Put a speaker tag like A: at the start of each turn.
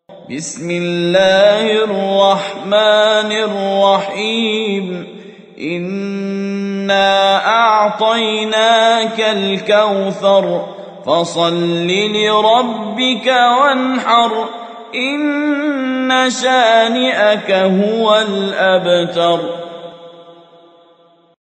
A: بسم الله الرحمن الرحيم إنا أعطيناك الكوثر فصل لربك وانحر إن شانئك هو الأبتر.